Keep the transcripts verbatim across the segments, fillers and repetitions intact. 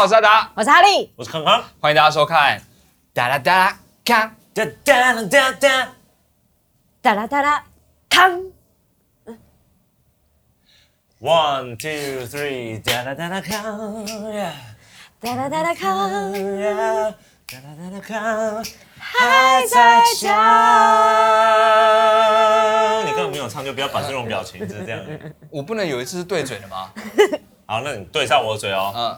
好，我是阿达， 我是哈利， 我是康康， 欢迎大家收看。哒啦哒啦康， 哒哒啦哒哒， 哒啦哒啦康。 One two three， 哒啦哒啦康， 哒啦哒啦康， 哒啦哒啦康，还在讲。你根本没有唱，就不要摆这种表情，就是这样。 我不能有一次是对嘴的吗？ 好，那你对上我的嘴哦。 嗯。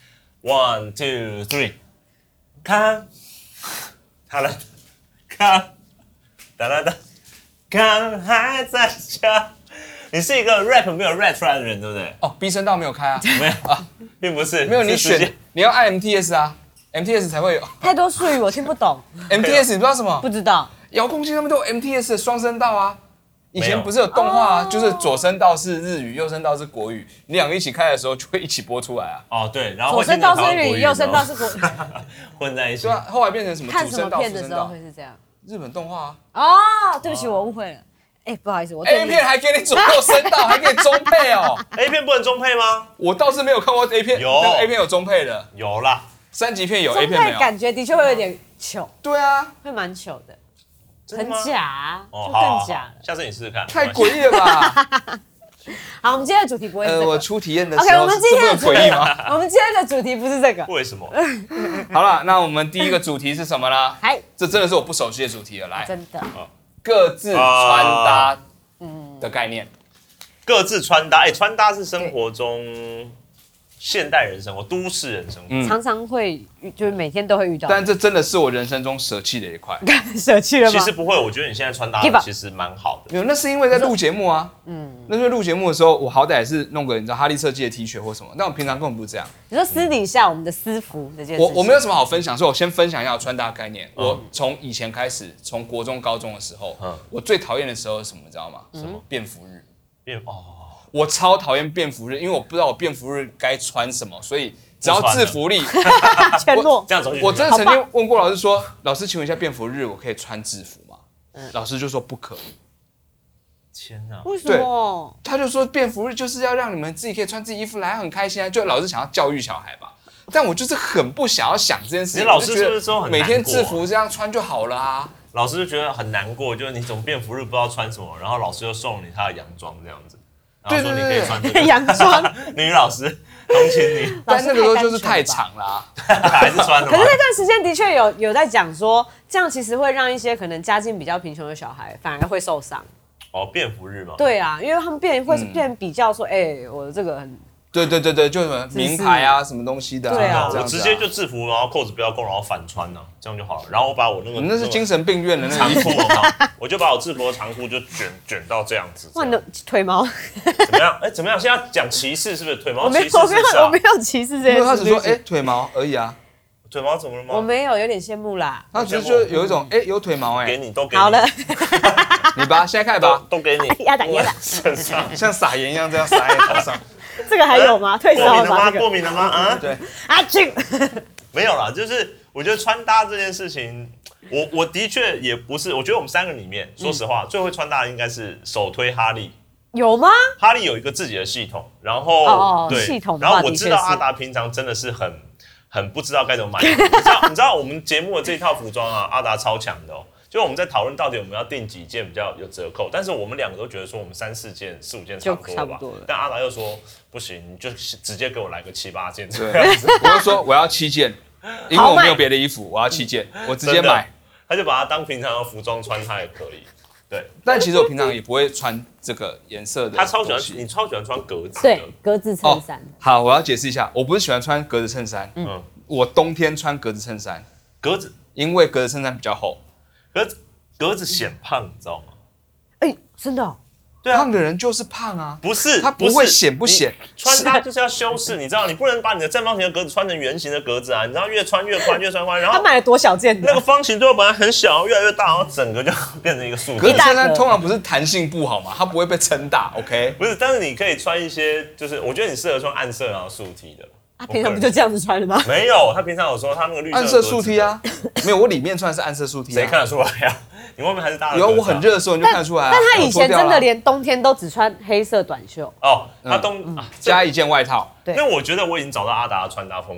One two three， 康，哒啦康，哒啦哒，康还在讲。你是一个 rap 没有 rap 出来的人，对不对？ 哦，逼声道没有开啊， 没有啊，并不是。 没有你选，你要按 M T S 啊 ，M T S 才会有。 太多术语我听不懂。 M T S 你不知道什么？ 不知道。 遥控器上面都有 M T S 的双声道啊。以前不是有动画啊，就是左声道是日语，右声道是国语，你两个一起开的时候就会一起播出来啊。 哦，对，然后左声道是日语，右声道是国语， 混在一起。 对啊，后来变成什么看什么主声道、 片的时候副声道？ 会是这样。 日本动画啊。 哦，对不起，我误会了。哎，不好意思，我 A 片还给你左右声道，还给你中配哦。 A 片不能中配吗？ 我倒是没有看过 A 片， 有 A 片有中配的， 有啦， 三级片有 A 中片没有？ 配感觉的确会有点糗， 对啊， 会蛮糗的，很真的吗假啊， 哦， 就好好更假了。 下次你试试看。 太诡异了吧？ 好，我们今天的主题不会是这呃， 个。 我出体验的 OK， 时候， 我们今天的这么诡异吗？ 我们今天的主题不是这个。 为什么？ 好了，那我们第一个主题是什么呢？ 嗨， 这真的是我不熟悉的主题了，来， 真的。 各自穿搭的概念。 各自穿搭，哎，穿搭是生活中现代人生活、都市人生活。 嗯常常会遇，就是每天都会遇到。 但这真的是我人生中舍弃的一块。 舍弃了吗？ 其实不会，我觉得你现在穿搭 Give up 其实蛮好的。 没有，那是因为在录节目啊。嗯，那是因为录节目的时候，我好歹也是弄个你知道哈利设计的 T 恤或什么，但我平常根本不是这样。 你说私底下我们的私服这件事情， 我我没有什么好分享，所以我先分享一下我穿搭的概念。 嗯我从以前开始，从国中、高中的时候， 嗯我最讨厌的时候是什么，你知道吗？什么？便服日。 变哦， 我超讨厌便服日，因为我不知道我便服日该穿什么，所以只要制服力， 全裸。 这样走进去。 我真的曾经问过老师说：“老师，请问一下，便服日我可以穿制服吗？”老师就说不可以。 天哪！ 为什么？ 他就说便服日就是要让你们自己可以穿自己衣服来，很开心啊。就老师想要教育小孩吧，但我就是很不想要想这件事情。 你老师是不是说很难过啊每天制服这样穿就好了啊？ 老师就觉得很难过，就是你怎么便服日不知道穿什么，然后老师就送你他的洋装这样子，然后说你可以穿这个洋装。 女老师同情你， 但那个时候就是太长啦、 还是穿的吗？ 可是那段时间的确有有在讲说，这样其实会让一些可能家境比较贫穷的小孩反而会受伤。 哦，便服日嘛。 对啊，因为他们变会变比较说，哎，我这个很对对对对，就什么名牌啊，什么东西的、啊。 对啊这样子啊我直接就制服，然后扣子不要够，然后反穿呢、啊，这样就好了。然后我把我那个你那是精神病院的那长个衣服。 裤嘛，我就把我制服的长裤就卷卷到这样子。 哇，你的腿毛。 怎么样？哎，怎么样？现在讲歧视是不是？腿毛我没有， 歧视我没有， 是不是啊我没有歧视这件事。 他只说哎、腿毛而已啊， 腿毛怎么了吗？ 我没有，有点羡慕啦。 他只是就有一种哎、有腿毛哎、 给你，都给你。 好了， 你吧，现在开都吧， 都给你。 压打压打， 身上像撒盐一样这样撒在头上。 这个还有吗？退烧过敏了吗？ 吧这个。 过敏了吗？啊？ 对， 啊去！ 没有啦，就是我觉得穿搭这件事情，我我的确也不是，我觉得我们三个里面，说实话，最会穿搭的应该是首推哈利。 有吗？ 哈利有一个自己的系统，然后哦对， 系统的然后我话的确是知道阿达平常真的是很很不知道该怎么买衣服。你知道你知道我们节目的这一套服装啊，阿达超强的哦。就我们在讨论到底我们要订几件比较有折扣，但是我们两个都觉得说我们三四件、四五件差不多了吧， 就差不多了但阿达又说不行，你就直接给我来个七八件这对样子。 我就说我要七件，因为我没有别的衣服，我要七件，我直接真的买。 他就把它当平常的服装穿，他也可以。对， 但其实我平常也不会穿这个颜色的。 他超喜欢，你超喜欢穿格子的。 对，格子衬衫。 好，我要解释一下，我不是喜欢穿格子衬衫， 嗯， 我冬天穿格子衬衫， 格子因为格子衬衫比较厚。 格子格子显胖，你知道吗？ 哎，真的哦。 对啊胖，的人就是胖啊， 不是， 他不会显不显， 你穿搭就是要修饰，你知道，你不能把你的正方形的格子穿成圆形的格子啊，你知道越穿越宽，越穿宽，然后他买了多小件的？ 那个方形最后本来很小，越来越大，然后整个就变成一个竖格格子。衬衫通常不是弹性不好嘛，它不会被撑大 ，OK？ 不是，但是你可以穿一些，就是我觉得你适合穿暗色然后竖 T 的。 他平常不就这样子穿的吗？ 没有，他平常有说他那个绿色暗色竖 T 啊，没有，我里面穿的是暗色竖 T 啊， 谁看得出来呀？你外面还是搭了。 有我很热的时候你就看得出来啊。 但他以前真的我连冬天都只穿黑色短袖。 哦，他冬啊加一件外套。 对那我觉得我已经找到阿达的穿搭风格了。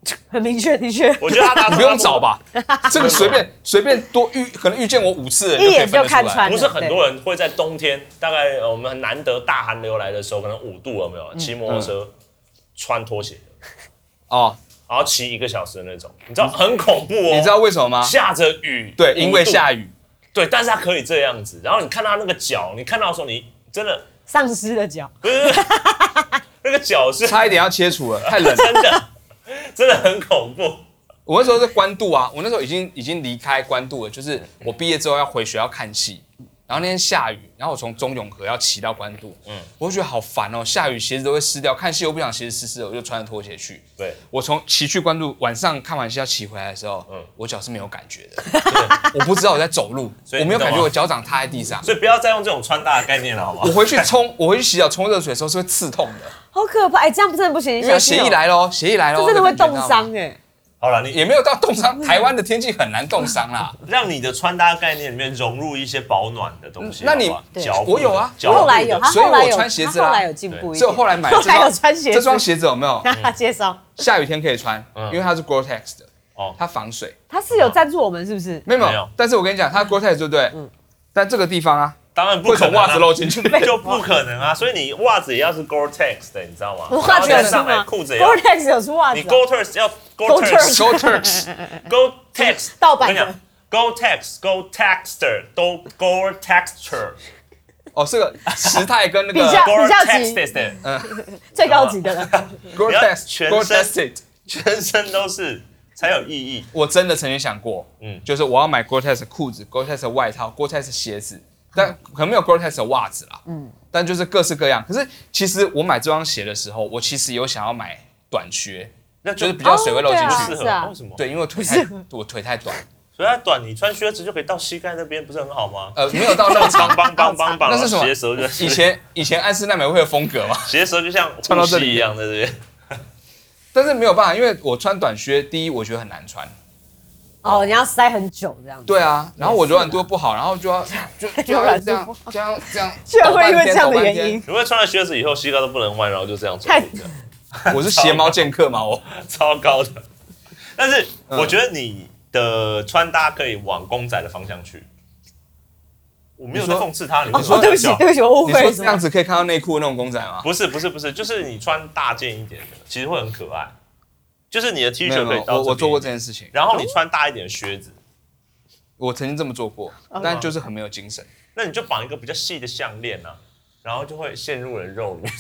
很明确，的确， 我觉得他达成你不用找吧，这个随便随便多遇，可能遇见我五次的人一眼就就可以分得出来。 看穿了。 不是很多人会在冬天，大概呃我们很难得大寒流来的时候，可能五度有没有？骑摩托车、穿拖鞋， 哦， 然后骑一个小时的那种，你知道很恐怖哦。 你知道为什么吗？ 下着雨， 对，因为五度下雨。 对，但是他可以这样子，然后你看到那个脚，你看到的时候，你真的丧尸的脚， 不是那个脚是差一点要切除了，太冷了。 真的真的很恐怖。 我那时候在关渡啊，我那时候已经已经离开关渡了，就是我毕业之后要回学校看戏，然后那天下雨，然后我从中永和要骑到关渡，嗯，我就觉得好烦哦，下雨鞋子都会湿掉，看戏又不想鞋子湿湿的，我就穿着拖鞋去。 对， 我从骑去关渡，晚上看完戏要骑回来的时候，嗯，我脚是没有感觉的，我不知道我在走路，我没有感觉我脚掌踏在地上， 所以不要再用这种穿搭的概念了，好吗？ 我回去冲，我回去洗脚冲热水的时候是会刺痛的， 好可怕！哎，这样真的不行， 因为血液来喽，血液来喽， 这真的会冻伤哎。 好了，你也没有到冻伤，台湾的天气很难冻伤啦。 让你的穿搭概念里面融入一些保暖的东西。 那你好不好脚我有啊， 脚后来有，他所以我后来有， 穿鞋子啦他后来有进步一点。 所以我后来买了这后来有双穿鞋子， 这双鞋子有没有？ 介绍， 下雨天可以穿，因为它是 Gore-Tex 的， 哦它防水。 他是有赞助我们是不是？ 没有没有没有， 但是我跟你讲，它 Gore-Tex 对不对？嗯。但这个地方啊， 当然不会可能啊从袜子露进去。 就不可能啊！所以你袜子也要是 Gore-Tex 的，你知道吗？ 袜子有出上来吗？ 裤子也要。 Gore-Tex 有出袜子你哦。 Gore-Tex 要 Gore-Tex Gore-Tex Gore-Tex 盗版的我跟你讲 Gore-Tex Gore-Texter 都 Gore-Texture 哦，这个时态跟那个比较比较级 Gore-Texter 最高级的了。 Gore-Tex 全身 Gore-Tex。 全身都是才有意义。 我真的曾经想过， 嗯嗯，就是我要买 Gore-Tex 的裤子、Gore-Tex 的外套、Gore-Tex 的鞋子，但可能没有 Gore-Tex 的袜子啦，嗯，但就是各式各样。可是其实我买这双鞋的时候，我其实有想要买短靴， 那就是比较水会漏进哦对啊去。 适合是啊为什么？ 对，因为我腿太我腿太短， 所以它短，你穿靴子就可以到膝盖那边，不是很好吗？ 呃，没有到那么长。 邦邦邦邦， 那是什么鞋舌就以前以前安室奈美惠的风格嘛， 鞋舌就像穿到这里护膝一样，在这边。 但是没有办法，因为我穿短靴，第一我觉得很难穿， 哦，你要塞很久这样子。 对啊，然后我柔软度不好，然后就要就就要这样这样这样， 居然会因为这样的抖半天原因， 你会穿了靴子以后膝盖都不能弯，然后就这样走太路的， 抖半天，我是鞋猫剑客嘛，我超高的。但是我觉得你的穿搭可以往公仔的方向去。我没有在讽刺他，你为什么哦，对不起，对不起，我误你会了。 说这样子可以看到内裤那种公仔吗？ 不是不是不是，就是你穿大件一点的，其实会很可爱。就是你的 T 没有没有， 恤可以到我我做过这边， 件事情， 然后你穿大一点的靴子， 我曾经这么做过，但就是很没有精神。 那你就绑一个比较细的项链啊，然后就会陷入人肉里面。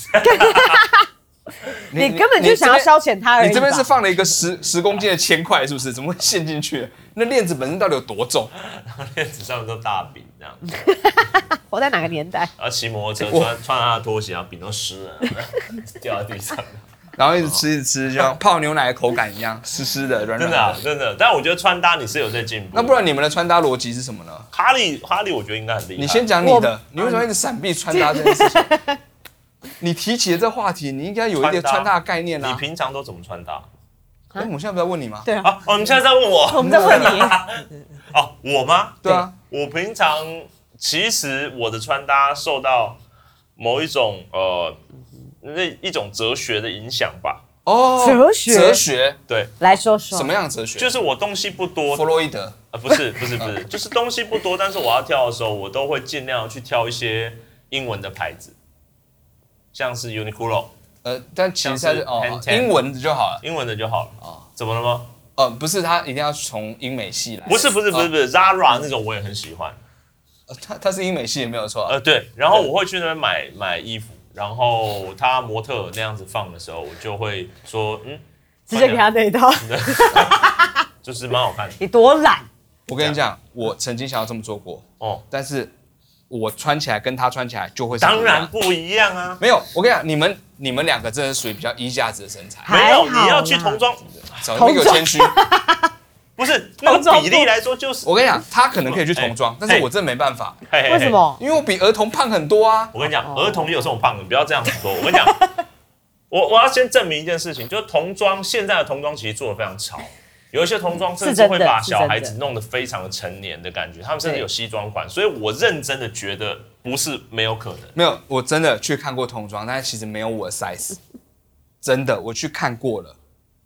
你根本就想要消遣他而已吧。 你这边是放了一个十十公斤的铅块，是不是？怎么会陷进去？那链子本身到底有多重？ 然后链子上面都大饼这样， 活在哪个年代？ 然后骑摩托车穿穿他的拖鞋，然后饼都湿了，掉在地上。 然后一直吃一直吃，就像泡牛奶的口感一样，湿湿的、软软真的啊的。 真的，但我觉得穿搭你是有在进步。 那不然你们的穿搭逻辑是什么呢？ 哈利哈利，我觉得应该很厉害。 你先讲你的，你为什么一直闪避穿搭这件事情？你提起了这话题，你应该有一点穿搭的概念你啊。 平常都怎么穿搭？ 哎，我现在不在问你吗？ 对啊， 啊，哦，你现在在问我？ 我们在问你。 哦，我吗？ 对啊， 我平常其实我的穿搭受到某一种呃那一种哲学的影响吧。 哦， 哲学哲学， 对， 来说说什么样的哲学？ 就是我东西不多弗，洛伊德。 呃，不是不是不是，就是东西不多，但是我要挑的时候，我都会尽量去挑一些英文的牌子，像是 Uniqlo 呃，但其实它是像是哦 ten ten 英文的就好了。 英文的就好了。哦，怎么了吗？ 哦，不是，它一定要从英美系来。 不是不是不是不是 Zara 那种我也很喜欢。 呃，它它是英美系也没有错啊。 呃，对，然后我会去那边买买衣服，然后他模特那样子放的时候，我就会说，嗯， 直接给他那一套， 就是蛮好看的。 你多懒。 我跟你讲，我曾经想要这么做过， 哦， 但是我穿起来跟他穿起来就会是不一当样然不一样啊。 没有。我跟你讲，你们你们两个真的属于比较衣架子的身材， 没有， 还好啦你要去童装， 少那个谦虚。 不是那个比例来说就是。 我跟你讲，他可能可以去童装哎， 但是我真的没办法， 嘿嘿嘿为什？么？ 因为我比儿童胖很多啊。 我跟你讲，儿童也有这种胖的，不要这样子说。我跟你讲，我我要先证明一件事情，就是童装现在的童装其实做的非常潮。有一些童装甚至会把小孩子弄得非常的成年的感觉，他们甚至有西装款，所以我认真的觉得不是没有可能。 没有，我真的去看过童装，但是其实没有我的 size。真的，我去看过了，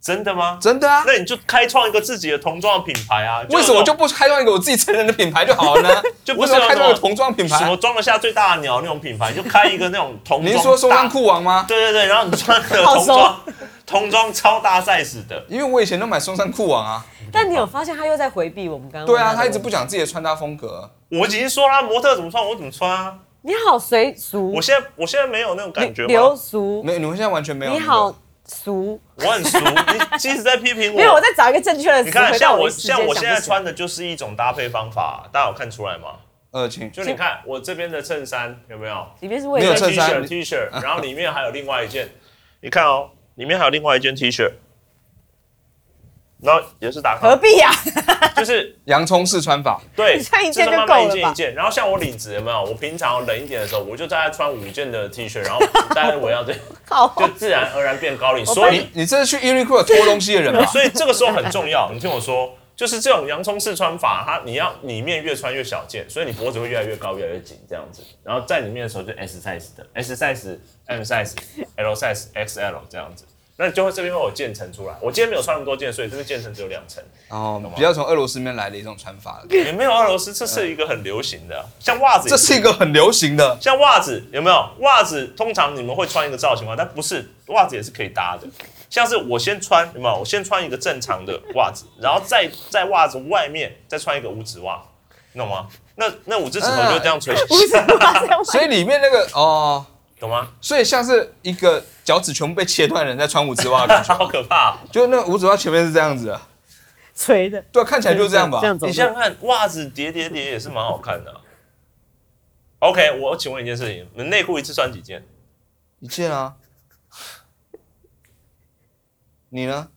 真的吗？ 真的啊。 那你就开创一个自己的童装的品牌啊！ 为什么就不开创一个我自己成人的品牌就好了呢？ 就不是开创一个童装品牌， 什么装得下最大的鸟那种品牌，就开一个那种童装。 您说松山裤王吗？ 对对对，然后你穿个童装，童装超大 size 的。 因为我以前都买松山裤王啊。 但你有发现他又在回避我们刚刚？ 对啊，他一直不讲自己的穿搭风格。 我已经说了，模特怎么穿我怎么穿啊。 你好随俗。 我现在我现在没有那种感觉吗？ 流俗。 没有，你们现在完全没有。 你好。俗， 我很俗，你即使在批评我， 没有，我在找一个正确的词。 你看，像我像我现在穿的就是一种搭配方法，大家有看出来吗？ 呃，请就你看我这边的衬衫有没有？ 里面是没有衬衫 T 恤，然后里面还有另外一件，你看哦，里面还有另外一件 T 恤，然后也是打卡。 何必呀？ 就是洋葱式穿法。 对， 你穿一件就够了吧？ 慢慢一件一件，然后像我领子有没有？我平常冷一点的时候，我就大概穿五件的 T 恤，然后大概围绕这，就自然而然变高领。所以你这是去 Uniqlo 脱东西的人吧？ 所以这个时候很重要，你听我说，就是这种洋葱式穿法，它你要里面越穿越小件，所以你脖子会越来越高，越来越紧这样子。然后在里面的时候就 S size 的 ，S size、M size、L size、X L 这样子。那就会这边会有渐层出来。我今天没有穿那么多件，所以这个渐层只有两层。 哦，比较从俄罗斯面来的一种穿法。 也没有俄罗斯，这是一个很流行的，像袜子。 这是一个很流行的， 像袜子有没有？袜子通常你们会穿一个造型吗？但不是，袜子也是可以搭的。像是我先穿有没有？我先穿一个正常的袜子，然后再在袜子外面再穿一个五指袜，你懂吗？那那五只指头就这样垂下去， 所以里面那个哦。 懂吗？ 所以像是一个脚趾全部被切断的人在穿五指袜的感觉， 好可怕、喔！ 就那个五指袜前面是这样子的， 垂的， 对、啊，看起来就是这样吧。 这样你想想看，袜子叠叠叠也是蛮好看的、啊。OK， 我请问一件事情，你们内裤一次穿几件？ 一件啊。你呢？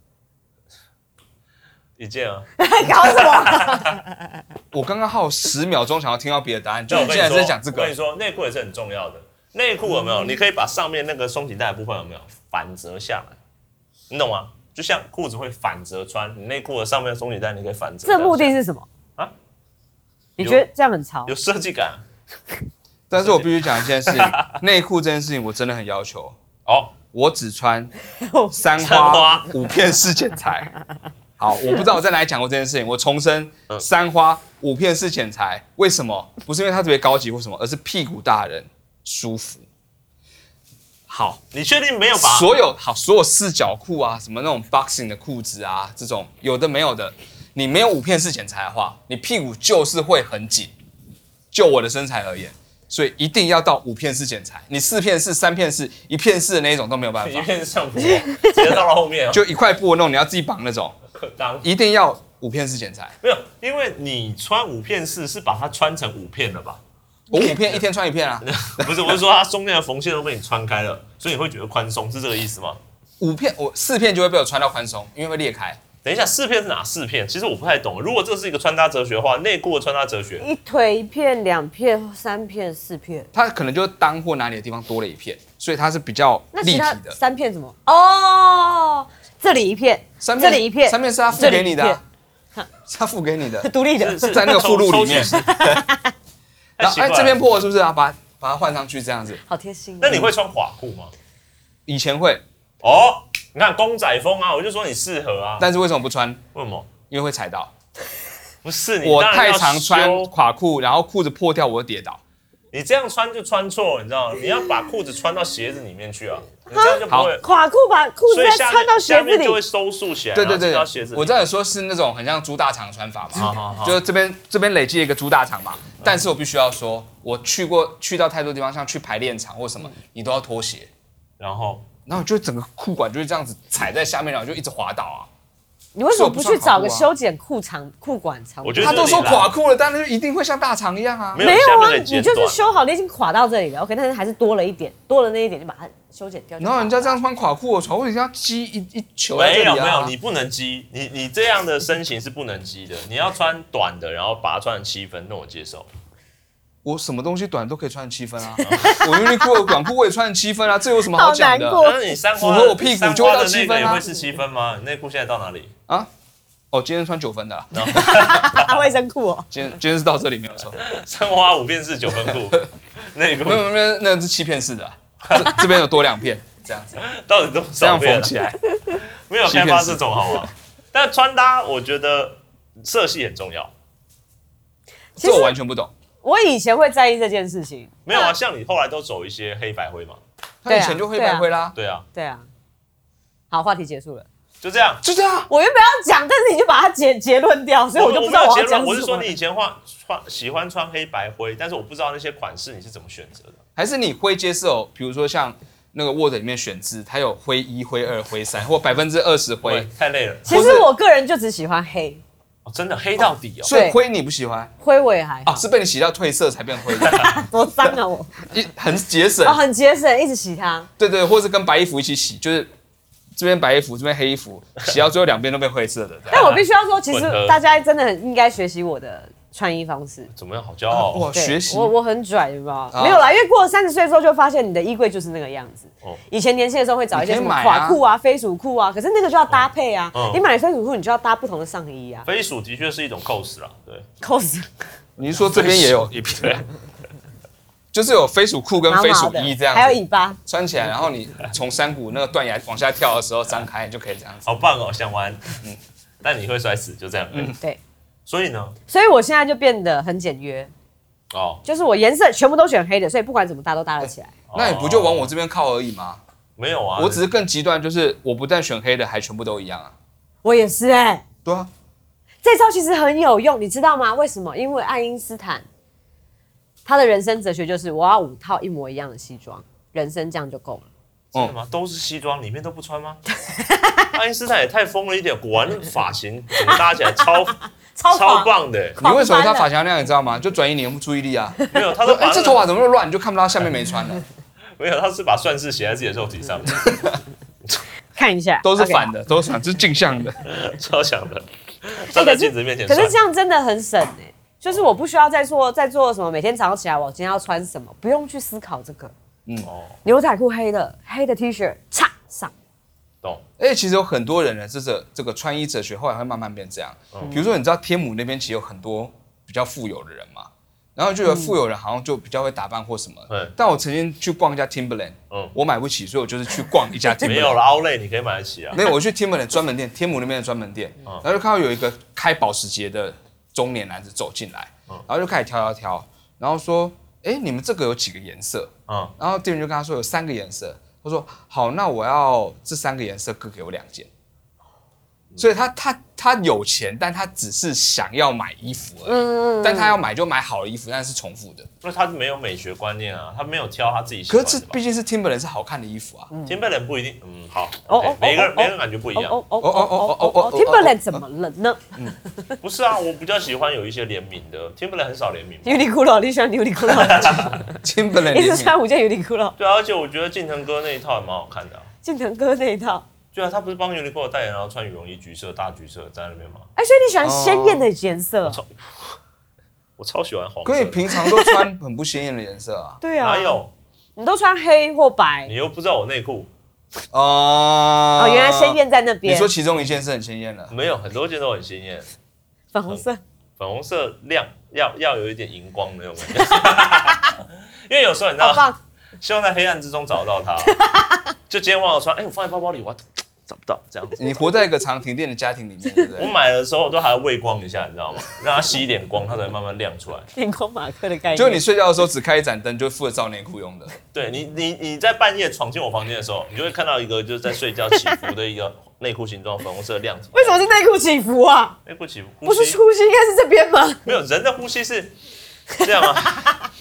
一件啊。 搞什么？ 我刚刚还有十秒钟想要听到别的答案，就我你竟然在讲这个。 我跟你说，内裤也是很重要的。内裤有没有？你可以把上面那个松紧带的部分有没有反折下来？你懂吗？就像裤子会反折穿，你内裤的上面的松紧带你可以反折。 这目的是什么啊？你觉得这样很潮？ 有设计感。 但是我必须讲一件事情，内裤这件事情我真的很要求。哦，我只穿三花五片式剪裁。好，我不知道我在哪里讲过这件事情。我重申，三花五片式剪裁，为什么？不是因为它特别高级或什么，而是屁股大人舒服。好， 你确定没有把所有好所有四角裤啊，什么那种 boxing 的裤子啊，这种有的没有的，你没有五片式剪裁的话，你屁股就是会很紧。就我的身材而言，所以一定要到五片式剪裁。你四片式、三片式、一片式的那一种都没有办法。 一片式上铺，直接到了后面、哦， 就一块布那种，你要自己绑那种。一定要五片式剪裁。 没有，因为你穿五片式是把它穿成五片了吧？ 我五片一天穿一片啊。 不是，我是说它中间的缝线都被你穿开了，所以你会觉得宽松，是这个意思吗？ 五片我四片就会被我穿到宽松，因为会裂开。 等一下，四片是哪四片？其实我不太懂。如果这是一个穿搭哲学的话，内裤的穿搭哲学， 一腿一片、两片、三片、四片， 它可能就裆或哪里的地方多了一片，所以它是比较立体的。 三片什么？哦，这里一片， 三片这里一片， 三片是他付给你的、啊，是他付给你的， 独立的， 是在那个附录里面。然后哎，这边破了是不是啊？把把它换上去这样子， 好贴心。 那你会穿垮裤吗？ 以前会哦。你看公仔风啊，我就说你适合啊。 但是为什么不穿？ 为什么？ 因为会踩到。 不是你， 我太常穿垮裤，然后裤子破掉，我会跌倒。 你这样穿就穿错了，你知道吗？你要把裤子穿到鞋子里面去啊，你这样就不会。 垮裤把裤子再穿到鞋子里， 就会收束起来。 对对对， 到鞋子。 我知道你说是那种很像猪大肠穿法嘛， 好好好， 就是这边这边累积一个猪大肠嘛。但是我必须要说，我去过去到太多地方，像去排练场或什么，你都要脱鞋， 然后。 然后就整个裤管就是这样子踩在下面，然后就一直滑倒啊！ 你为什么不去找个修剪裤长裤管长？ 我觉得他都说垮裤了，但是一定会像大肠一样啊！ 没有啊，你就是修好，你已经垮到这里了 ，OK， 但是还是多了一点，多了那一点就把它修剪掉。 然后人家这样穿垮裤，我操，为什么要积一一球在这里啊？ 没有没有，你不能积，你你这样的身形是不能积的，你要穿短的，然后把它穿成七分，那我接受。 我什么东西短都可以穿七分啊！我 Uniqlo 的短裤我也穿七分啊，这有什么好讲的？ 但是你三花符合我屁股就会到七分啊！ 会是七分吗？你内裤现在到哪里啊？哦，今天穿九分的、啊， 卫生裤哦。 今天今天是到这里没有错。 三花五片式九分裤，内裤没有没有，那是七片式的、啊，这这边有多两片，这样子， 到底多少片、啊？ 这样缝起来。 没有开发这种好吗？但穿搭我觉得色系很重要。 这我完全不懂。 我以前会在意这件事情， 没有啊，像你后来都走一些黑白灰嘛。 他以前就黑白灰啦。 对啊， 对啊。好，话题结束了。 就这样， 就这样。 我原本要讲，但是你就把它结结论掉，所以我就不知道我要讲什么。 我是说你以前换穿喜欢穿黑白灰，但是我不知道那些款式你是怎么选择的。 还是你灰阶是有，比如说像那个 Word 里面选字，它有灰一、灰二、灰三，或百分之二十灰， 太累了。 其实我个人就只喜欢黑。 哦，真的黑到底哦。 所以灰你不喜欢？ 灰我也还好。 哦，是被你洗到褪色才变灰的。 多脏啊我！ 一很节省。 哦，很节省，一直洗它。 对对，或是跟白衣服一起洗，就是这边白衣服，这边黑衣服，洗到最后两边都变灰色的。 但我必须要说，其实大家真的很应该学习我的穿衣方式。 怎么样？好骄傲哇！学习我我很拽，有没有？没有啦，因为过了三十岁之后，就发现你的衣柜就是那个样子。以前年轻的时候会找一些什么垮裤啊、飞鼠裤啊，可是那个就要搭配啊。你买飞鼠裤，你就要搭不同的上衣啊。 飞鼠的确是一种 cos 啦，对 cos。 你是说这边也有一片？就是有飞鼠裤跟飞鼠衣这样子， 还有尾巴穿起来，然后你从山谷那个断崖往下跳的时候张开，你就可以这样子。 好棒哦，想玩，嗯，但你会摔死，就这样。嗯， 对。 所以呢？ 所以我现在就变得很简约。哦，就是我颜色全部都选黑的，所以不管怎么搭都搭得起来。 那你不就往我这边靠而已吗？ 没有啊， 我只是更极端，就是我不但选黑的，还全部都一样啊。 我也是哎、欸。 对啊， 这招其实很有用，你知道吗？为什么？因为爱因斯坦他的人生哲学就是我要五套一模一样的西装，人生这样就够了。 真的吗？都是西装，里面都不穿吗？爱因斯坦也太疯了一点，果然发型整个搭起来超超, 超棒的。 你为什么他发型要那样？你知道吗？就转移你的注意力啊。 没有，他说哎、 欸，这头发怎么那么乱，你就看不到下面没穿了。 没有，他是把算式写在自己的肉体上面。 看一下， 都是反的， okay. 都是反，这是镜像的， 超强的。站在镜子面前、 欸可，可是这样真的很省哎、欸，就是我不需要再做再做什么，每天早上起来我今天要穿什么，不用去思考这个。嗯，牛仔裤黑的，黑的 T 恤，擦上。 懂。 哎，其实有很多人呢，这个这个穿衣哲学后来会慢慢变这样。嗯、比如说，你知道天母那边其实有很多比较富有的人嘛，然后就有富有人好像就比较会打扮或什么。嗯。但我曾经去逛一家 Timberland， 嗯，我买不起，所以我就是去逛一家 Timberland。 没有了 Outlet 你可以买得起啊。 没有，我去 Timberland 专门店，天母那边的专门店，嗯、然后就看到有一个开保时捷的中年男子走进来，嗯、然后就开始挑挑挑，然后说。哎，你们这个有几个颜色？嗯，然后店员就跟他说有三个颜色。他说好，那我要这三个颜色各给我两件。所以他他他有钱，但他只是想要买衣服而已。嗯嗯。但他要买就买好的衣服，但是重复的。 那他没有美学观念啊，他没有挑他自己喜欢的。 可是毕竟是 Timberland 是好看的衣服啊。 嗯、Timberland 不一定，嗯，好。哦哦。每个人每个人感觉不一样。 哦哦哦哦哦哦 Timberland 怎么了呢？ 嗯，不是啊，我比较喜欢有一些联名的 Timberland 很少联名。 Uniqlo 你喜欢 Uniqlo？Timberland 一直穿五件 Uniqlo。 对啊，而且我觉得近藤哥那一套也蛮好看的、啊。 近藤哥那一套。 对啊，他不是帮 Uniqlo 代言，然后穿羽绒衣，橘色大橘色在那边吗？ 哎、欸，所以你喜欢鲜艳的颜色？ 我超，我超喜欢黄色。 可你平常都穿很不鲜艳的颜色啊？ 对啊， 哪有？ 你都穿黑或白， 你又不知道我内裤。 哦、 uh, 哦，原来鲜艳在那边。 你说其中一件是很鲜艳的？ 没有，很多件都很鲜艳。 粉红色， 粉红色亮，要要有一点荧光的那种感觉。因为有时候你知道，希望在黑暗之中找到它。就今天忘了穿，哎、欸，我放在包包里，我找不到，这样子。 你活在一个常停电的家庭里面，对不对？ 我买的时候都还要喂光一下，你知道吗？让它吸一点光，它才会慢慢亮出来。 电光马克的概念。 就你睡觉的时候只开一盏灯，就负责照内裤用的。 对你，你你在半夜闯进我房间的时候，你就会看到一个就是在睡觉起伏的一个内裤形状粉红色的亮子。 为什么是内裤起伏啊？ 内裤起伏， 不是呼吸应该是这边吗？ 没有，人的呼吸是这样啊。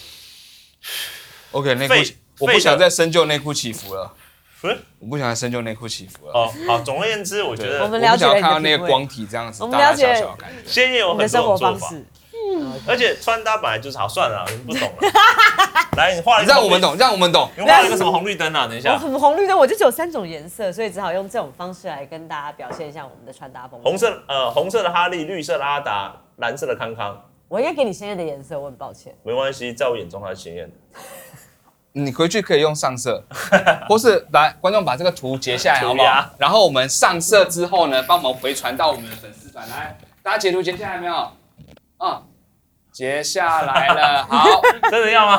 OK， 内裤，我不想再深究内裤起伏了。我不想深究内裤起伏了。 哦，好，总而言之，我觉得我们了解了我不想要看到那个光体这样子， 我们了解大大小小的感觉。 鲜艳有很多种做法， 嗯， 而且穿搭本来就是好，算了，你不懂了。来，你画了一个， 让我们懂，让我们懂。 你画了一个什么红绿灯啊？等一下， 我红绿灯我就只有三种颜色，所以只好用这种方式来跟大家表现一下我们的穿搭风格。 红色，呃，红色的哈利，绿色的阿达，蓝色的康康。 我应该给你鲜艳的颜色，我很抱歉。 没关系，在我眼中它是鲜艳的。 你回去可以用上色，或是来观众把这个图截下来好不好？然后我们上色之后呢，帮忙回传到我们的粉丝团来。大家截图截下来没有？嗯，截下来了。好， 真的要吗？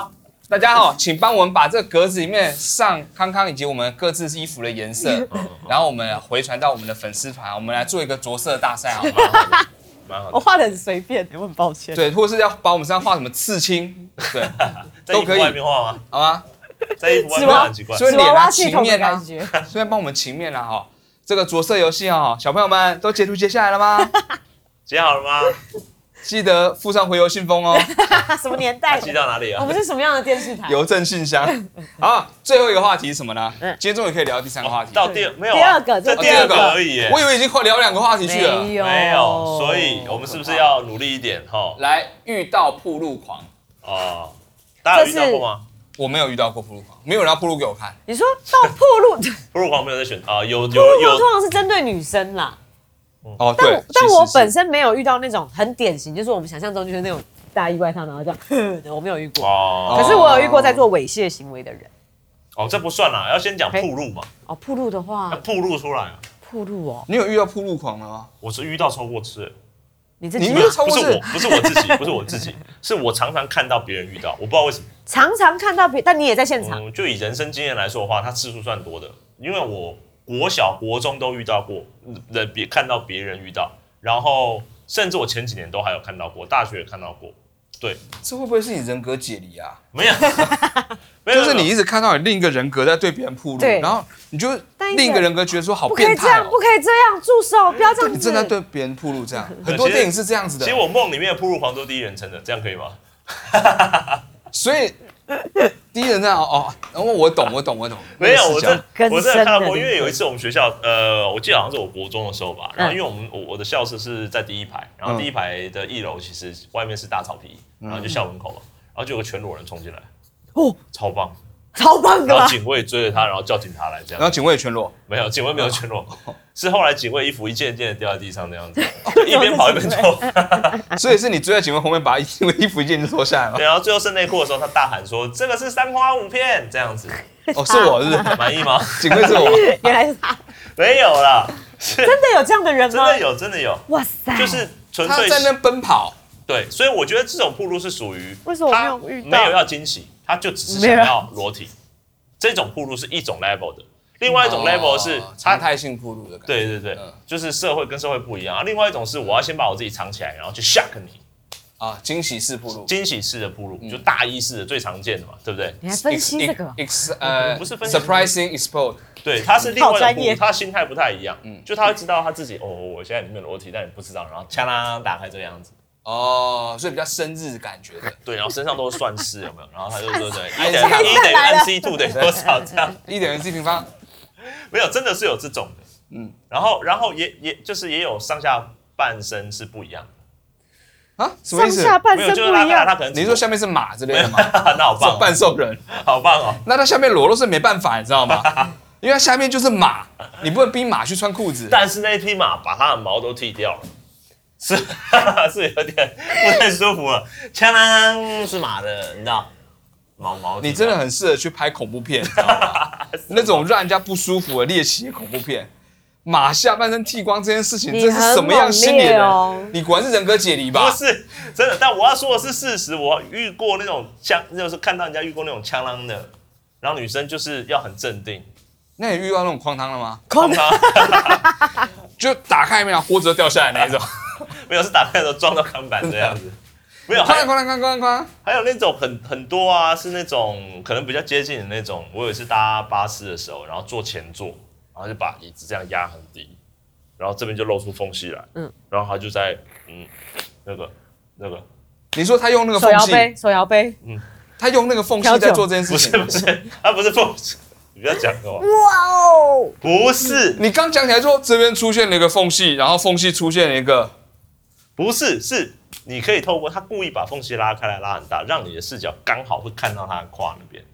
大家好，请帮我们把这个格子里面上康康以及我们各自衣服的颜色，然后我们回传到我们的粉丝团，我们来做一个着色大赛，好吗？ 蛮好的。 我画的很随便，我很抱歉。 对，或者是要把我们身上画什么刺青，对，都可以。 在衣服外面画吗？ 好吗？ 在衣服外面很奇怪。 所以脸啊、情面啊， 顺便帮我们情面啊，哈。这个着色游戏啊，小朋友们都截图截下来了吗？ 截好了吗？ 记得附上回邮信封哦。 什么年代？ 寄到哪里啊？ 我们是什么样的电视台？ 邮政信箱。好，最后一个话题是什么呢？今天终于可以聊第三个话题。 到第二没有？ 第二个， 这第二个而已。 我以为已经快聊两个话题去了。 没有， 没有。所以我们是不是要努力一点哈？ 来，遇到暴露狂哦，大家有遇到过吗？ 我没有遇到过暴露狂，没有人要暴露给我看。 你说到暴露， 暴露狂没有在选啊？有有有，通常是针对女生啦。 哦，对， 但我本身没有遇到那种很典型，就是我们想象中就是那种大衣外套，然后这样，我没有遇过。哦，可是我有遇过在做猥亵行为的人。 哦，这不算啦，要先讲暴露嘛。 哦，暴露的话， 要暴露出来啊。 暴露哦， 你有遇到暴露狂了吗？ 我是遇到超过次。 你自己？ 你遇到超过次？ 不是我，不是我自己，不是我自己，是我常常看到别人遇到，我不知道为什么。 常常看到别，但你也在现场。 嗯，就以人生经验来说的话，它次数算多的，因为我国小、国中都遇到过，人别看到别人遇到。然后，甚至我前几年都还有看到过，大学也看到过，对。 这会不会是你人格解离啊？ 没有， 没有，就是你一直看到你另一个人格在对别人暴露，然后你就另一个人格觉得说好变态哦， 不可以这样，住手，不要这样子。 你真的对别人暴露这样，很多电影是这样子的。 其实我梦里面的暴露狂都第一人称的，这样可以吗？ 所以。第一人称哦，然后我懂，我懂，我懂。 没有，我真我真的看到过，因为有一次我们学校，呃，我记得好像是我国中的时候吧。然后因为我们我我的校舍是在第一排，然后第一排的一楼其实外面是大草皮，然后就校门口嘛，然后就有个全裸人冲进来，哦，超棒， 超棒的。 然后警卫追着他，然后叫警察来这样。 然后警卫全裸？ 没有，警卫没有全裸，是后来警卫衣服一件一件的掉在地上那样子，就一边跑一边脱。 所以是你追在警卫后面，把衣服一件就脱下来吗？ 对，然后最后剩内裤的时候，他大喊说：“这个是三花五片。”这样子。 哦，是我是满意吗？ 警卫是我， 原来是他。 没有啦， 真的有这样的人吗？ 真的有，真的有。 哇塞， 就是纯粹他在那奔跑。 对，所以我觉得这种暴露是属于为什么没有遇到？ 没有要惊喜，他就只是想要裸体。这种暴露是一种 level 的。另外一种 level 是常态性暴露的感觉， 对对对，嗯、就是社会跟社会不一样啊。另外一种是我要先把我自己藏起来，然后去 shock 你啊，惊喜式暴露， 惊喜式的暴露，嗯、就大一式的最常见的嘛，对不对？ 你还分析这个？ ex 呃， 不是分析 surprising expose， 对，他是另外一种暴露，他心态不太一样，嗯，就他会知道他自己哦，我现在里面裸体，但你不知道，然后锵啦打开这个样子。 哦，所以比较生日感觉的， 对，然后身上都是算式，有没有？然后他就说对，一等于一等于 M C 二等于多少这样？ 一等于 C 平方。 没有，真的是有这种的，嗯，然后，然后也也就是也有上下半身是不一样的啊？什么意思？ 上下半身不一样， 他可能你说下面是马之类的吗？ 那好棒， 半兽人， 好棒哦。 那他下面裸露是没办法，你知道吗？因为他下面就是马，你不能逼马去穿裤子。 但是那匹马把它的毛都剃掉了，是是有点不太舒服了。锵啷是马的，你知道？毛毛， 你真的很适合去拍恐怖片，你知道吗？那种让人家不舒服的猎奇的恐怖片，马下半身剃光这件事情，这是什么样心理的人？哦、你果然是人格解离吧？ 不是真的，但我要说的是事实。我遇过那种枪，就是看到人家遇过那种枪啷的，然后女生就是要很镇定。 那你遇到那种哐当了吗？ 哐当， 就打开没有，锅子就掉下来那一种。 没有，是打开的时候撞到钢板这样子。没有， 哐当哐当哐当哐当， 还有那种很很多啊，是那种可能比较接近的那种。我有一次搭巴士的时候，然后坐前座，然后就把椅子这样压很低，然后这边就露出缝隙来，嗯，然后他就在嗯那个那个， 你说他用那个缝隙， 手摇杯，手摇杯， 嗯，他用那个缝隙在做这件事情， 不是不是，他不是缝隙，你不要讲哦， 哇哦， 不是， 你刚讲起来说这边出现了一个缝隙，然后缝隙出现了一个， 不是是。你可以透过他故意把缝隙拉开来，拉很大，让你的视角刚好会看到他的胯那边。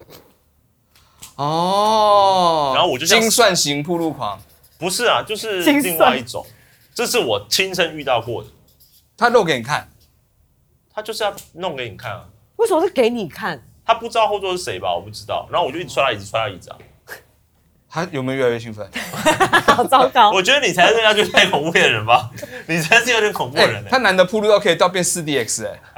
哦， 然后我就精算型暴露狂， 不是啊，就是另外一种，这是我亲身遇到过的。 他露给你看， 他就是要弄给你看啊。 为什么是给你看？ 他不知道后座是谁吧？我不知道。然后我就一直踹他椅子，踹他椅子啊。 他有没有越来越兴奋？ 好糟糕！ 我觉得你才是要去拍恐怖片的人吧？你才是有点恐怖的人、欸欸。他难得暴露到可以到变 四 D X 哎、欸，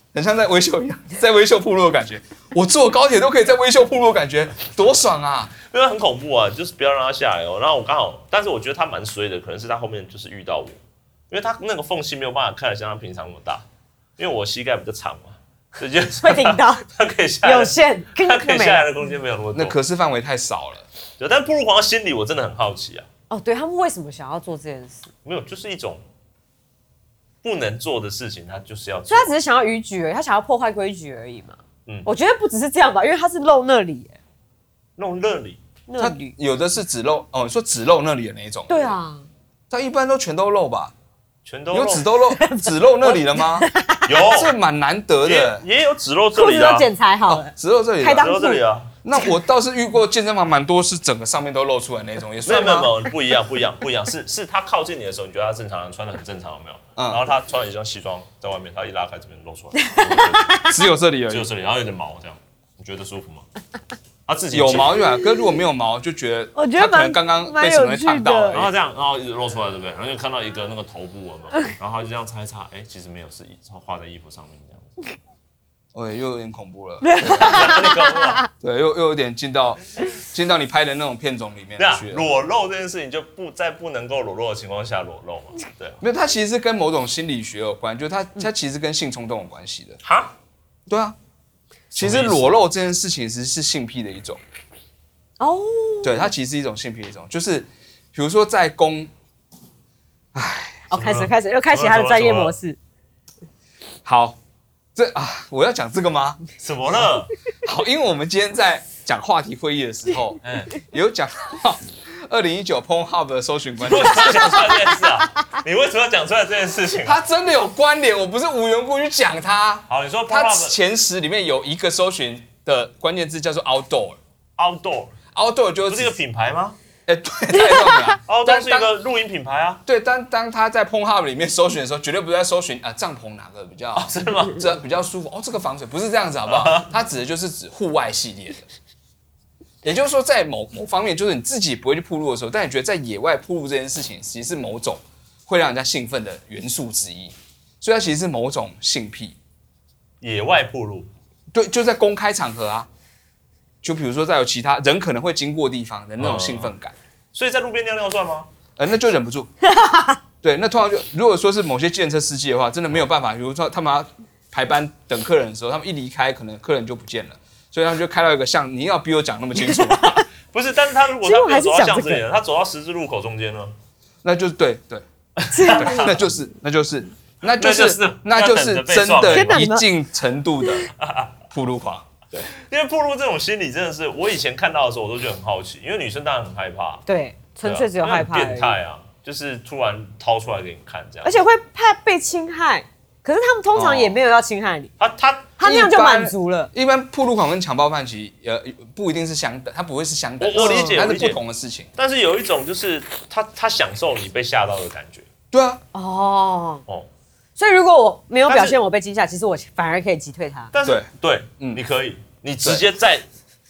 很像在微秀一样，在微秀铺路的感觉。我坐高铁都可以在微秀铺路的感觉，多爽啊！ 因为很恐怖啊，就是不要让他下来哦。然后我刚好，但是我觉得他蛮衰的，可能是他后面就是遇到我，因为他那个缝隙没有办法看得像他平常那么大，因为我膝盖比较长嘛，所以就会顶到， 他可以下来有限， 他可以下来的空间没有那么多。 那可视范围太少了。 对，但铺路狂的心理我真的很好奇啊。 哦，对他们为什么想要做这件事？ 没有，就是一种不能做的事情，他就是要做。 所以他只是想要逾矩而已，他想要破坏规矩而已嘛。嗯，我觉得不只是这样吧，因为他是露那里、欸， 露那里， 那里有的是只露哦，你说只露那里的那一种。 对啊， 他一般都全都露吧？ 全都露有只都露只露那里了吗？ 有， 这蛮难得的。 也也有只露这裤里啊， 子都剪裁好了， 只露这里， 开裆只露这里啊。 那我倒是遇过健身房蛮多是整个上面都露出来那种，也没有算吗？ 没有没有，不一样不一样不一样，是是他靠近你的时候，你觉得他正常人穿的很正常，有没有？ 嗯然后他穿了一双西装在外面，他一拉开这边露出来， 只有这里而已。 只有这里，然后有点毛这样，你觉得舒服吗？他自己有毛就好，可是如果没有毛，就觉得我觉得他可能刚刚被什么烫到而已。 然后这样，然后一直露出来，对不对？然后就看到一个那个头部，有没有？然后他就这样擦一擦，哎，其实没有，是画在衣服上面这样子。 对，又有点恐怖了。 你搞不好对，又又有点进到进到你拍的那种片种里面对啊， 去了。 裸露这件事情就不在不能够裸露的情况下裸露嘛？对啊。 没有，它其实是跟某种心理学有关，就是它它其实跟性冲动有关系的。 哈？ 对啊，其实裸露这件事情其实是性癖的一种。 哦， 对，它其实是一种性癖的一种，就是比如说在公，唉， 哦，开始开始又开启他的专业模式。 好，这啊，我要讲这个吗？ 怎么了？ 好，因为我们今天在讲话题会议的时候，嗯，有讲到二零一九 Pornhub 的搜寻关键字， 讲出来这件事啊？你为什么要讲出来这件事情、啊？ 它真的有关联，我不是无缘无故去讲它。 好，你说它 Pornhub 前十里面有一个搜寻的关键字叫做 outdoor。 outdoor outdoor 就是不是一个品牌吗？ 哎、欸，对，太重了。 outdoor 是一个露营品牌啊。 对，当当他在 Pornhub 里面搜寻的时候，绝对不是在搜寻啊帐篷哪个比较， 哦、是吗？ 这比较舒服哦，这个防水不是这样子，好不好？它指的就是指户外系列的。也就是说，在某某方面，就是你自己不会去暴露的时候，但你觉得在野外暴露这件事情，其实是某种会让人家兴奋的元素之一，所以它其实是某种性癖。 野外暴露， 对，就在公开场合啊，就比如说在有其他人可能会经过地方的那种兴奋感。 嗯、所以在路边尿尿算吗？ 呃，那就忍不住。对，那通常就如果说是某些计程车司机的话，真的没有办法，比如说他们要排班等客人的时候，他们一离开，可能客人就不见了。所以他们就开到一个像你要逼我讲那么清楚， 不是？但是他如果他没有走到巷子里，他走到十字路口中间呢？ 那就是对对，那就是那就是那就是那就是真的一定程度的暴露狂。对， 因为暴露这种心理真的是，我以前看到的时候我都觉得很好奇，因为女生当然很害怕， 对，纯粹只有害怕， 变态啊，就是突然掏出来给你看这样， 而且会怕被侵害。可是他们通常也没有要侵害你， 他他他那样就满足了。 一般暴露狂跟强暴犯其实呃不一定是相等，它不会是相等， 我我理解， 它是不同的事情。 但是有一种就是他他享受你被吓到的感觉。 对啊， 哦哦，所以如果我没有表现我被惊吓，其实我反而可以击退他。 但是对，嗯，你可以，你直接在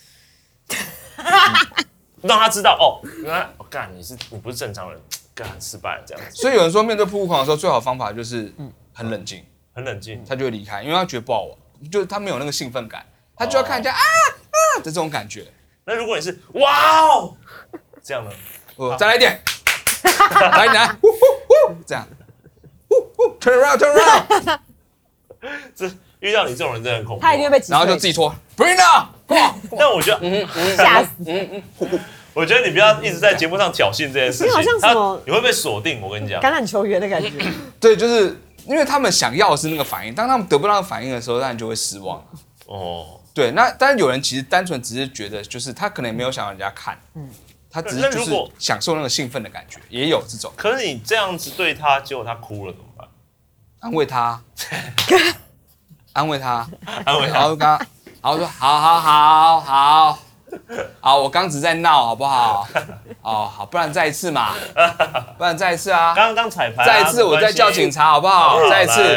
让他知道哦，原来我干你是你不是正常人，干失败了这样子。 所以有人说面对暴露狂的时候，最好的方法就是嗯。很冷静， 很冷静， 他就会离开，因为他觉得不好玩，就是他没有那个兴奋感，他就要看人家、哦、啊啊的这种感觉。 那如果你是哇哦这样呢？ 我再来一点，来来，呼呼呼，这样，呼呼 ，turn around turn around。 这遇到你这种人真的很恐怖， 他一定会被挤， 然后就自己搓 ，bring it on， 但我觉得，嗯嗯，吓死， 嗯嗯。我觉得你不要一直在节目上挑衅这件事情， 你好像什么， 你会被锁定。我跟你讲， 橄榄球员的感觉。 对，就是因为他们想要的是那个反应，当他们得不到那个反应的时候，当然就会失望。哦，对，那当然有人其实单纯只是觉得，就是他可能也没有想让人家看，嗯，他只是就是享受那个兴奋的感觉，也有这种。 可是你这样子对他，结果他哭了怎么办？ 安慰他，安慰他， 安慰他， 然后跟他，然后说好好好好。好，我刚只在闹，好不好？哦，好，不然再一次嘛，不然再一次啊！ 刚刚彩排、啊， 再一次，我再叫警察，好不好？再一次，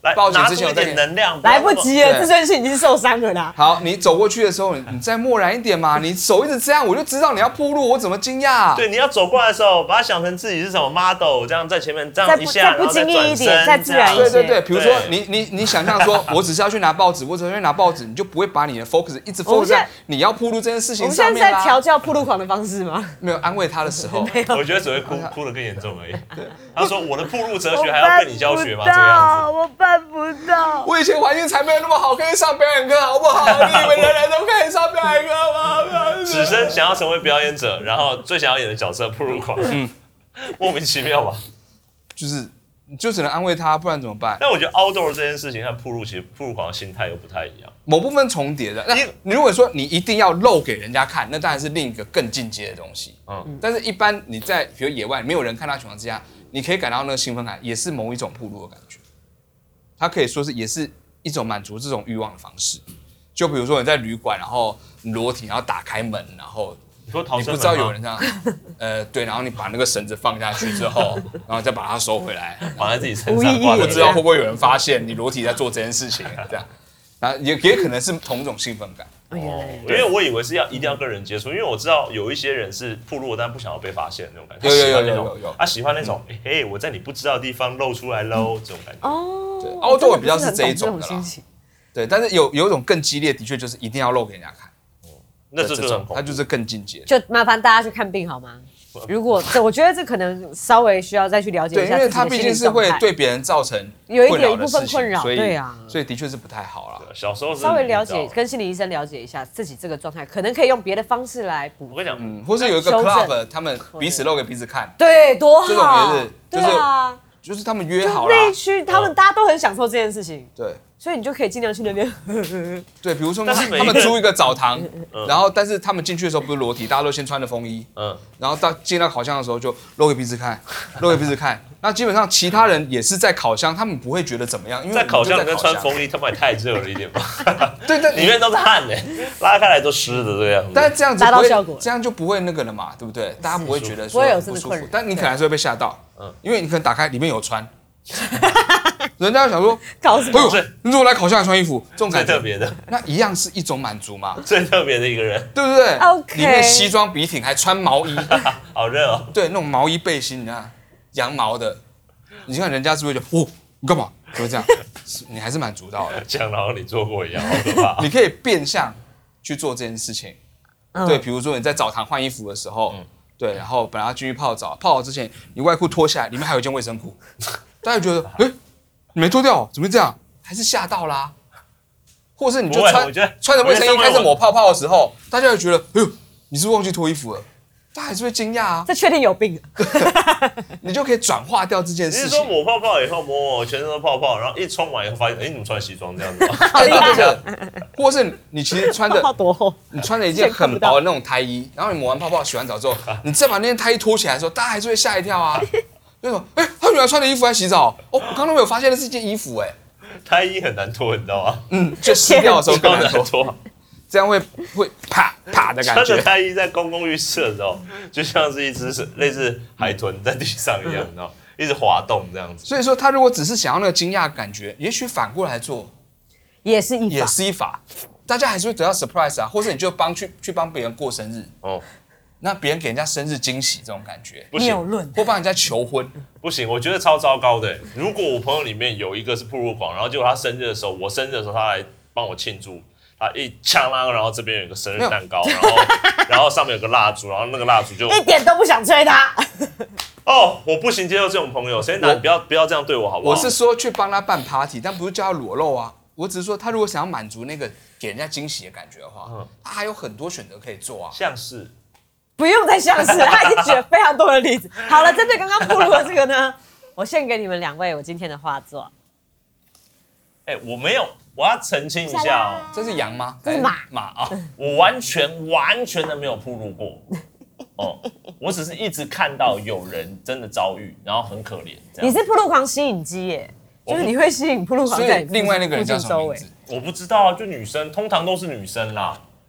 报警拿出一之前我再给你。 点能量， 来不及了， 对自尊心已经受伤了啦。 好，你走过去的时候，你你再漠然一点嘛，你手一直这样，我就知道你要铺路，我怎么惊讶？ 对，你要走过来的时候，把它想成自己是什么 model， 这样在前面这再不样一下， 再不经意一点然后再自然一些对对对，比如说对你你你想象说，我只是要去拿报纸，我只是要去拿报纸，你就不会把你的 focus 一直我们 focus 现在在你要铺路这件事我情们现在是在上面啦。 调教铺路狂的方式吗？ 没有安慰他的时候， 我觉得只会哭哭得更严重而已。他说我的铺路哲学还要被你教学吗？这个样子。 我办不到。 我以前环境才没有那么好，可以上表演课，好不好？你以为人人都可以上表演课吗？ 此生想要成为表演者，然后最想要演的角色铺路狂，嗯，莫名其妙吧？ 就是你就只能安慰他，不然怎么办？ 但我觉得 outdoor 这件事情和铺路其实铺路狂的心态又不太一样。 某部分重叠的。那你如果说你一定要露给人家看，那当然是另一个更进阶的东西。嗯，但是一般你在比如野外没有人看到情况之下，你可以感到那个兴奋感，也是某一种铺路的感觉。它可以说是也是一种满足这种欲望的方式。就比如说你在旅馆，然后你裸体，然后打开门，然后你说逃生门吗？ 你不知道有人这样，呃，对，然后你把那个绳子放下去之后，然后再把它收回来， 绑在自己身无意义上挂着。 不知道会不会有人发现你裸体在做这件事情，这样，然后也也可能是同一种兴奋感。 哦，原来因为我以为是要一定要跟人接触，因为我知道有一些人是暴露，但不想要被发现的那种感觉。 有有有有有有， 他喜欢那种，嘿，我在你不知道的地方露出来喽，这种感觉。 哦， 对，outdoor比较是这一种的啦心情。 对，但是有有一种更激烈，的确就是一定要露给人家看， 那这这就很恐怖。 种它就是更进阶。 就麻烦大家去看病好吗？如果这，我觉得这可能稍微需要再去了解对， 一下自己因为它的心理状毕竟是会态， 对别人造成有一困有一部分扰的事情困扰所以对啊所以的确是不太好啦。 小时候是稍微了解， 遇到跟心理医生了解一下自己这个状态，可能可以用别的方式来补我。跟你讲， 嗯，或是有一个修正 club，他们彼此露给彼此看， 对，多好。 这种也是对就是啊， 就是他们约好就那一啦。 区，他们大家都很享受这件事情， 对所以你就可以尽量去那边。 对，比如说但是每一个他们租一个澡堂， 嗯然后但是他们进去的时候不是裸体，大家都先穿着风衣， 嗯， 然后到进到烤箱的时候就露给彼此看，露给彼此看。那基本上其他人也是在烤箱，他们不会觉得怎么样，因为在烤箱我们就在里面穿风衣，他妈也太热了一点吧？ 对对， 里面都是汗呢，拉开来都湿的这个样子。 但是这样子不会达到效果这样就不会那个了嘛，对不对？大家不会觉得不会有说很不舒这个困扰， 服但你可能还是会被吓到， 嗯因为你可能打开里面有穿，人家想说， 搞什么？ 哎呦，你怎么来烤箱还穿衣服？这种最感觉特别的， 那一样是一种满足嘛， 最特别的一个人， 对不对 OK 里面西装笔挺，还穿毛衣， 好热哦。 对，那种毛衣背心，你看羊毛的，你看人家是不是就哦，你干嘛？就会这样，是你还是满足到的。 讲的好像你做过一样，好可怕。 你可以变相去做这件事情。 嗯对，比如说你在澡堂换衣服的时候，对，然后本来要进去泡澡，泡好之前你外裤脱下来，里面还有一件卫生裤，大家觉得，哎，你没脱掉，怎么会这样？还是吓到啦？或者是你就穿不会我觉得穿着卫生衣我觉得开始抹泡泡的时候，大家会觉得，哎呦，你是不是忘记脱衣服了？大家还是会惊讶啊， 这确定有病？ 你就可以转化掉这件你是事情。 说抹泡泡以后抹抹全身都泡泡，然后一冲完以后发现，哎，你怎么穿西装这样子吗？ 好厉害！ 或者是你其实穿泡泡的， 多厚？ 你穿了一件很薄的那种胎衣，然后你抹完泡泡、洗完澡之后，你再把那件胎衣脱起来的时候，大家还是会吓一跳啊。就说，哎，他原来穿的衣服在洗澡，哦，我刚刚没有发现那是一件衣服，哎， 胎衣很难脱，你知道吗？ 嗯，就湿掉的时候更超难脱， 难脱。 这样会会啪啪的感穿着觉。 胎衣在公共浴室的时候，就像是一只类似海豚在地上一样，你知道，一直滑动这样子。 所以说，他如果只是想要那个惊讶感觉，也许反过来做也是一也法。 是一法，大家还是会得到 surprise 啊，或者你就帮去去帮别人过生日， 哦， 那别人给人家生日惊喜这种感觉， 不行谬论。 或帮人家求婚， 不行，我觉得超糟糕的。如果我朋友里面有一个是暴露狂，然后结果他生日的时候，我生日的时候他来帮我庆祝。他一枪啦，然后这边有一个生日蛋糕，然后然后上面有个蜡烛，然后那个蜡烛就一点都不想吹他。 哦，我不行接受这种朋友，谁拿你不要不要这样对我好不好？ 我是说去帮他办 party，但不是叫他裸露啊。我只是说，他如果想要满足那个给人家惊喜的感觉的话， 嗯他还有很多选择可以做啊。 像是不用再相似，他已经举了非常多的例子。好了，针对刚刚暴露的这个呢，我献给你们两位我今天的画作。 哎、我没有，我要澄清一下哦， 这是羊吗？ 这是马马啊！ 我完全完全的没有暴露过。哦，我只是一直看到有人真的遭遇，然后很可怜这样。 你是暴露狂吸引机耶，就是你会吸引暴露狂所以在另外那个人叫附近周围什么名字？ 我不知道啊，就女生，通常都是女生啦。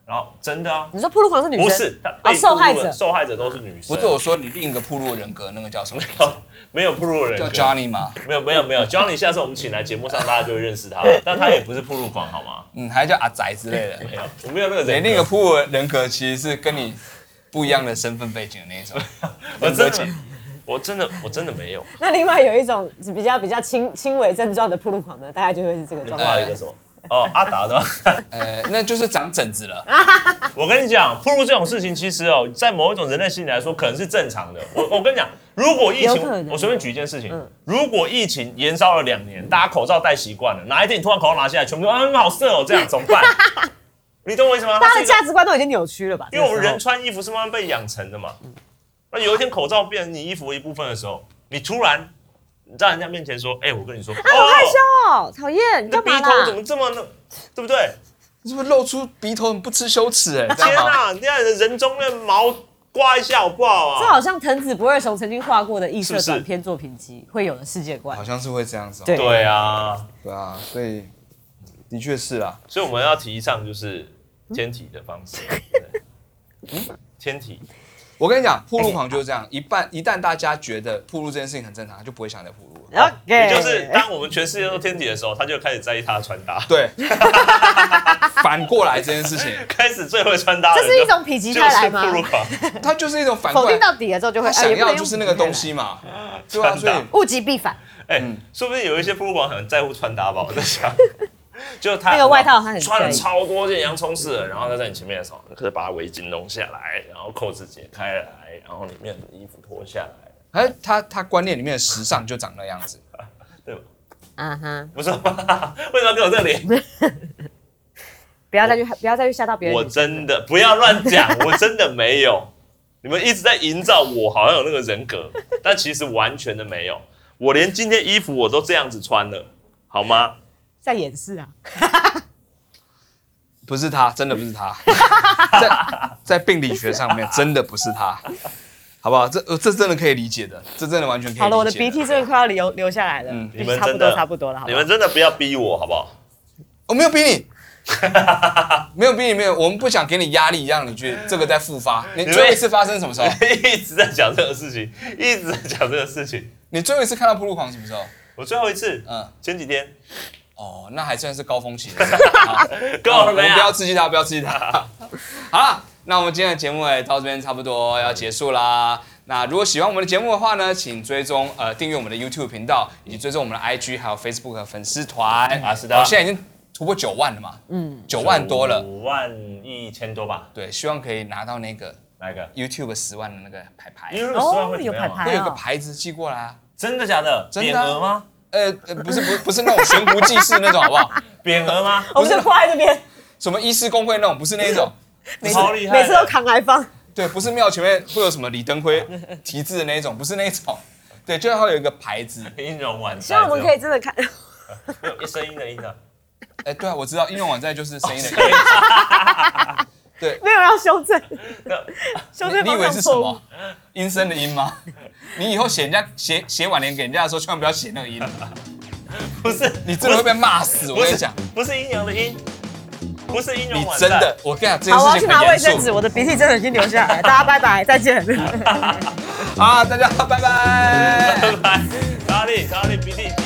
然后真的啊， 你说暴露狂是女生？ 不是， 哦，受害者， 受害者都是女生。 不是我说你另一个暴露人格那个叫什么？ 没有暴露人格， 叫 Johnny 吗？ 没有没有没有 ，Johnny 下次我们请来节目上，大家就会认识他了。但他也不是暴露狂，好吗？ 嗯，还叫阿仔之类的。 没有，我没有那个人。 另一个暴露人格其实是跟你不一样的身份背景的那种。 我真的，我真的我真的没有。 那另外有一种比较比较轻轻微症状的暴露狂呢，大概就会是这个状况。 还有一个什么？哦，阿达的， 呃，那就是长疹子了。 我跟你讲，暴露这种事情，其实哦，在某一种人类心理来说，可能是正常的。我我跟你讲，如果疫情，我随便举一件事情，嗯、如果疫情延烧了两年，大家口罩戴习惯了，哪一天你突然口罩拿下来，全部说啊，好色哦，这样怎么办？你懂我意思吗？ 大家的价值观都已经扭曲了吧？ 因为我们人穿衣服是慢慢被养成的嘛。那有一天口罩变成你衣服的一部分的时候，你突然。在人家面前说，哎、欸，我跟你说， 他好害羞哦，讨厌，你干嘛啦？ 鼻头怎么这么那，对不对？ 你是不是露出鼻头很不知羞耻？哎， 天哪，你看人中那毛刮一下好不好啊？ 这好像藤子不二雄曾经画过的异色短篇作品集会有的世界观， 好像是会这样子、哦。 对对啊， 对啊，所以的确是啊。 所以我们要提倡就是天体的方式，嗯，天体。 我跟你讲，暴露狂就是这样，一旦一旦大家觉得暴露这件事情很正常，他就不会想再暴露了。 然后， 也就是当我们全世界都天体的时候，他就开始在意他的穿搭。 对，反过来这件事情， 开始最会穿搭的人， 这是一种否极泰来吗？ 就是暴露狂， 他就是一种反过来否定到底了之后就会想要就是那个东西嘛，对吧？所以物极必反。 哎，说不定有一些暴露狂很在乎穿搭吧？我在想。就他那个外套，他很穿了超多件洋葱式的，然后他在你前面的时候，可以把他围巾弄下来，然后扣子解开来，然后里面的衣服脱下来。 哎，他他观念里面的时尚就长那样子， 对吧？ 嗯哼， 不是吧？为什么给我这脸？ 不要再去，不要再去吓到别人。 我真的不要乱讲，我真的没有。你们一直在营造我好像有那个人格，但其实完全的没有。我连今天衣服我都这样子穿了，好吗？ 在掩饰啊！ 不是他，真的不是他，在在病理学上面真的不是他，好不好？这这真的可以理解的，这真的完全可以理解的。 好了，我的鼻涕真的快要流流下来了，嗯， 你们差不多差不多了，好不好？ 你们真的不要逼我，好不好？ 我没有逼你，没有逼你，没有，我们不想给你压力，让你觉得这个在复发。你最后一次发生什么时候？ 一直在讲这个事情，一直在讲这个事情。 你最后一次看到暴露狂什么时候？ 我最后一次， 嗯， 前几天。 哦，那还算是高峰期的。够了没有？我们不要刺激他，不要刺激他。好了，那我们今天的节目也到这边差不多要结束啦。那如果喜欢我们的节目的话呢，请追踪呃订阅我们的 YouTube 频道，以及追踪我们的 I G 还有 Facebook 的粉丝团。 啊，是的， 哦，现在已经突破九万了嘛，嗯，九万多了， 五万一千多吧。 对，希望可以拿到那个哪个 YouTube 十万的那个牌牌。 因为十万会有牌牌， 会有个牌子寄过来啊。 真的假的？ 真的匾额吗？ 呃呃，不是不不是那种悬壶济世那种，好不好？ 匾额吗？ 我们就挂在这边。 什么医师公会那种，不是那种。 超厉害， 每次都扛来放。 对，不是庙前面会有什么李登辉题字的那种，不是那种。对，就会有一个牌子。 音容宛在。 希望我们可以真的看。 有声音的音的。 哎，对啊，我知道，音容宛在就是声音的音。对， 没有要修正。修正你以为是什么？音声的音吗？你以后写人家写写挽联给人家的时候，千万不要写那个音。 不是， 你真的会被骂死。我跟你讲， 不是阴阳的阴，不是音容宛在。 你真的，我跟你讲，这件好，我要去事情很严肃。 拿卫生纸，我的鼻涕真的已经流下来。大家拜拜，再见。 好，大家拜拜。 拜拜。查理，查理，鼻涕。